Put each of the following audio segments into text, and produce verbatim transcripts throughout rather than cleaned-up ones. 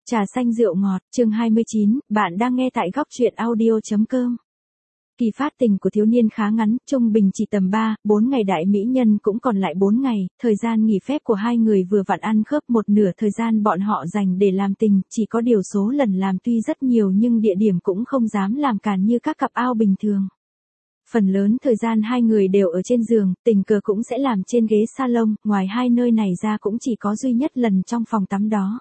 Trà xanh rượu ngọt, chương hai mươi chín, bạn đang nghe tại góc truyện audio.com. Kỳ phát tình của thiếu niên khá ngắn, trung bình chỉ tầm ba, bốn ngày. Đại mỹ nhân cũng còn lại bốn ngày, thời gian nghỉ phép của hai người vừa vặn ăn khớp một nửa thời gian bọn họ dành để làm tình, chỉ có điều số lần làm tuy rất nhiều nhưng địa điểm cũng không dám làm càn như các cặp ao bình thường. Phần lớn thời gian hai người đều ở trên giường, tình cờ cũng sẽ làm trên ghế salon, ngoài hai nơi này ra cũng chỉ có duy nhất lần trong phòng tắm đó.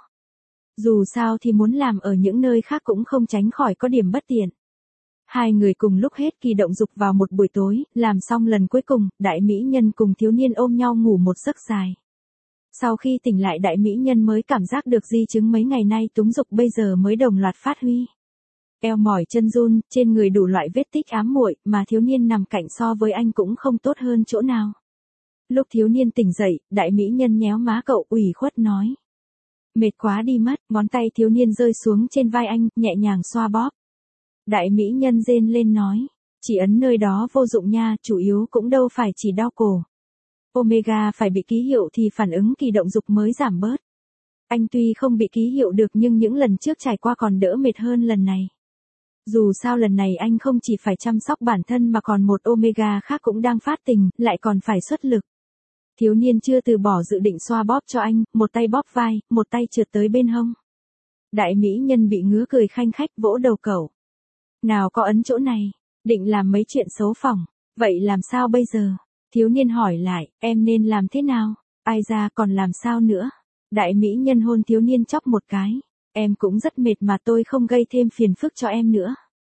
Dù sao thì muốn làm ở những nơi khác cũng không tránh khỏi có điểm bất tiện. Hai người cùng lúc hết kỳ động dục vào một buổi tối, làm xong lần cuối cùng, đại mỹ nhân cùng thiếu niên ôm nhau ngủ một giấc dài. Sau khi tỉnh lại đại mỹ nhân mới cảm giác được di chứng mấy ngày nay túng dục bây giờ mới đồng loạt phát huy. Eo mỏi chân run, trên người đủ loại vết tích ám muội, mà thiếu niên nằm cạnh so với anh cũng không tốt hơn chỗ nào. Lúc thiếu niên tỉnh dậy, đại mỹ nhân nhéo má cậu ủy khuất nói. Mệt quá đi mất, ngón tay thiếu niên rơi xuống trên vai anh, nhẹ nhàng xoa bóp. Đại mỹ nhân rên lên nói, chỉ ấn nơi đó vô dụng nha, chủ yếu cũng đâu phải chỉ đau cổ. Omega phải bị ký hiệu thì phản ứng kỳ động dục mới giảm bớt. Anh tuy không bị ký hiệu được nhưng những lần trước trải qua còn đỡ mệt hơn lần này. Dù sao lần này anh không chỉ phải chăm sóc bản thân mà còn một Omega khác cũng đang phát tình, lại còn phải xuất lực. Thiếu niên chưa từ bỏ dự định xoa bóp cho anh, một tay bóp vai, một tay trượt tới bên hông. Đại mỹ nhân bị ngứa cười khanh khách vỗ đầu cậu. Nào có ấn chỗ này, định làm mấy chuyện xấu phỏng, vậy làm sao bây giờ? Thiếu niên hỏi lại, em nên làm thế nào? Ai ra còn làm sao nữa? Đại mỹ nhân hôn thiếu niên chóc một cái. Em cũng rất mệt mà tôi không gây thêm phiền phức cho em nữa.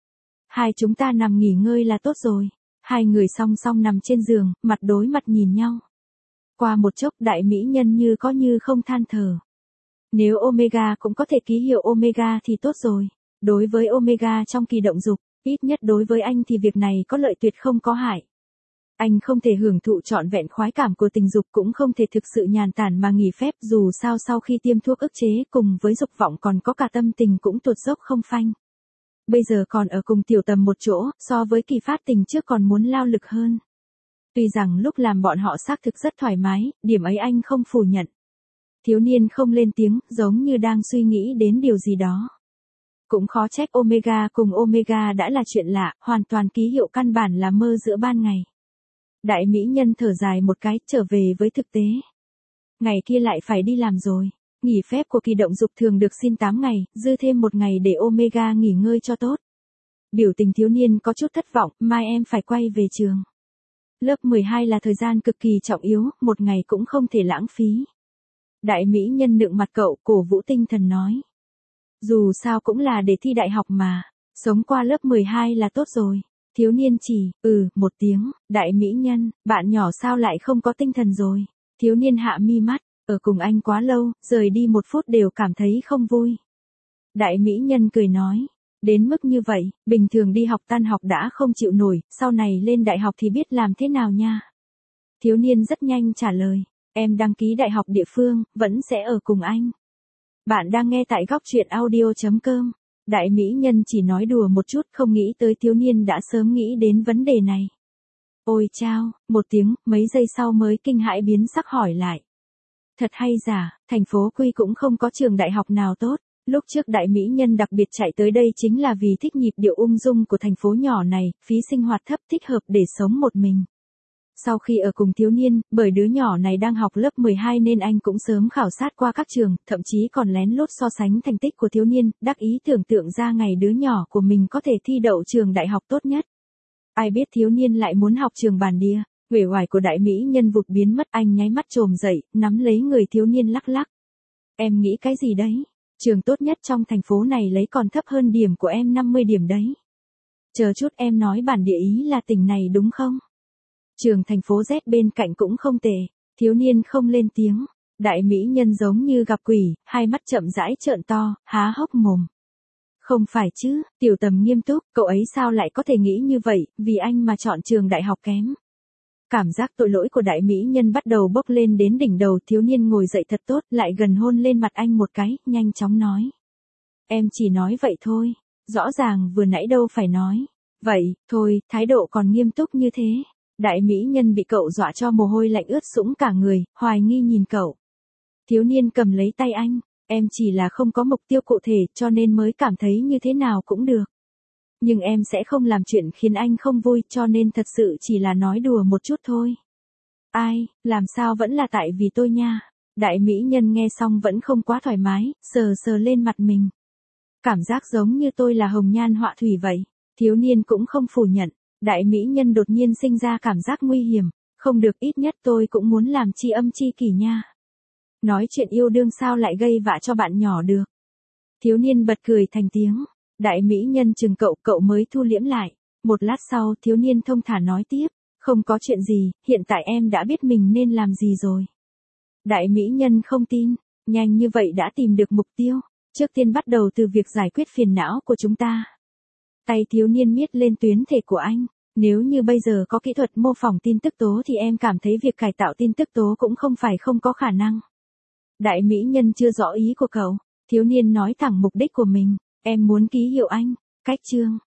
Hai chúng ta nằm nghỉ ngơi là tốt rồi. Hai người song song nằm trên giường, mặt đối mặt nhìn nhau. Qua một chốc đại mỹ nhân như có như không than thở. Nếu Omega cũng có thể ký hiệu Omega thì tốt rồi. Đối với Omega trong kỳ động dục, ít nhất đối với anh thì việc này có lợi tuyệt không có hại. Anh không thể hưởng thụ trọn vẹn khoái cảm của tình dục cũng không thể thực sự nhàn tản mà nghỉ phép dù sao sau khi tiêm thuốc ức chế cùng với dục vọng còn có cả tâm tình cũng tuột dốc không phanh. Bây giờ còn ở cùng tiểu tầm một chỗ, so với kỳ phát tình trước còn muốn lao lực hơn. Tuy rằng lúc làm bọn họ xác thực rất thoải mái, điểm ấy anh không phủ nhận. Thiếu niên không lên tiếng, giống như đang suy nghĩ đến điều gì đó. Cũng khó trách Omega cùng Omega đã là chuyện lạ, hoàn toàn ký hiệu căn bản là mơ giữa ban ngày. Đại mỹ nhân thở dài một cái, trở về với thực tế. Ngày kia lại phải đi làm rồi. Nghỉ phép của kỳ động dục thường được xin tám ngày, dư thêm một ngày để Omega nghỉ ngơi cho tốt. Biểu tình thiếu niên có chút thất vọng, mai em phải quay về trường. Lớp mười hai là thời gian cực kỳ trọng yếu, một ngày cũng không thể lãng phí. Đại mỹ nhân nựng mặt cậu, cổ vũ tinh thần nói. Dù sao cũng là để thi đại học mà, sống qua lớp mười hai là tốt rồi. Thiếu niên chỉ, ừ, một tiếng, đại mỹ nhân, bạn nhỏ sao lại không có tinh thần rồi. Thiếu niên hạ mi mắt, ở cùng anh quá lâu, rời đi một phút đều cảm thấy không vui. Đại mỹ nhân cười nói, đến mức như vậy, bình thường đi học tan học đã không chịu nổi, sau này lên đại học thì biết làm thế nào nha. Thiếu niên rất nhanh trả lời, em đăng ký đại học địa phương, vẫn sẽ ở cùng anh. Bạn đang nghe tại góc truyện audio.com. Đại mỹ nhân chỉ nói đùa một chút không nghĩ tới thiếu niên đã sớm nghĩ đến vấn đề này. Ôi chao, một tiếng, mấy giây sau mới kinh hãi biến sắc hỏi lại. Thật hay giả, thành phố Quy cũng không có trường đại học nào tốt. Lúc trước đại mỹ nhân đặc biệt chạy tới đây chính là vì thích nhịp điệu ung dung của thành phố nhỏ này, phí sinh hoạt thấp thích hợp để sống một mình. Sau khi ở cùng thiếu niên, bởi đứa nhỏ này đang học lớp mười hai nên anh cũng sớm khảo sát qua các trường, thậm chí còn lén lút so sánh thành tích của thiếu niên, đắc ý tưởng tượng ra ngày đứa nhỏ của mình có thể thi đậu trường đại học tốt nhất. Ai biết thiếu niên lại muốn học trường bản địa, uể oải của đại mỹ nhân vụt biến mất, anh nháy mắt trồm dậy, nắm lấy người thiếu niên lắc lắc. Em nghĩ cái gì đấy? Trường tốt nhất trong thành phố này lấy còn thấp hơn điểm của em năm mươi điểm đấy. Chờ chút em nói bản địa ý là tỉnh này đúng không? Trường thành phố Z bên cạnh cũng không tệ, thiếu niên không lên tiếng, đại mỹ nhân giống như gặp quỷ, hai mắt chậm rãi trợn to, há hốc mồm. Không phải chứ, tiểu tầm nghiêm túc, cậu ấy sao lại có thể nghĩ như vậy, vì anh mà chọn trường đại học kém. Cảm giác tội lỗi của đại mỹ nhân bắt đầu bốc lên đến đỉnh đầu, thiếu niên ngồi dậy thật tốt, lại gần hôn lên mặt anh một cái, nhanh chóng nói. Em chỉ nói vậy thôi, rõ ràng vừa nãy đâu phải nói. Vậy, thôi, thái độ còn nghiêm túc như thế. Đại mỹ nhân bị cậu dọa cho mồ hôi lạnh ướt sũng cả người, hoài nghi nhìn cậu. Thiếu niên cầm lấy tay anh, Em chỉ là không có mục tiêu cụ thể cho nên mới cảm thấy như thế nào cũng được. Nhưng em sẽ không làm chuyện khiến anh không vui cho nên thật sự chỉ là nói đùa một chút thôi. Ai, làm sao vẫn là tại vì tôi nha. Đại mỹ nhân nghe xong vẫn không quá thoải mái, sờ sờ lên mặt mình. Cảm giác giống như tôi là hồng nhan họa thủy vậy. Thiếu niên cũng không phủ nhận. Đại mỹ nhân đột nhiên sinh ra cảm giác nguy hiểm. Không được, ít nhất tôi cũng muốn làm tri âm tri kỷ nha. Nói chuyện yêu đương sao lại gây vạ cho bạn nhỏ được. Thiếu niên bật cười thành tiếng. Đại mỹ nhân chừng cậu, cậu mới thu liễm lại. Một lát sau thiếu niên thông thả nói tiếp. Không có chuyện gì, hiện tại em đã biết mình nên làm gì rồi. Đại mỹ nhân không tin. Nhanh như vậy đã tìm được mục tiêu. Trước tiên bắt đầu từ việc giải quyết phiền não của chúng ta. Tay thiếu niên miết lên tuyến thể của anh. Nếu như bây giờ có kỹ thuật mô phỏng tin tức tố thì em cảm thấy việc cải tạo tin tức tố cũng không phải không có khả năng. Đại mỹ nhân chưa rõ ý của cậu. Thiếu niên nói thẳng mục đích của mình. Em muốn ký hiệu anh. Cách chương.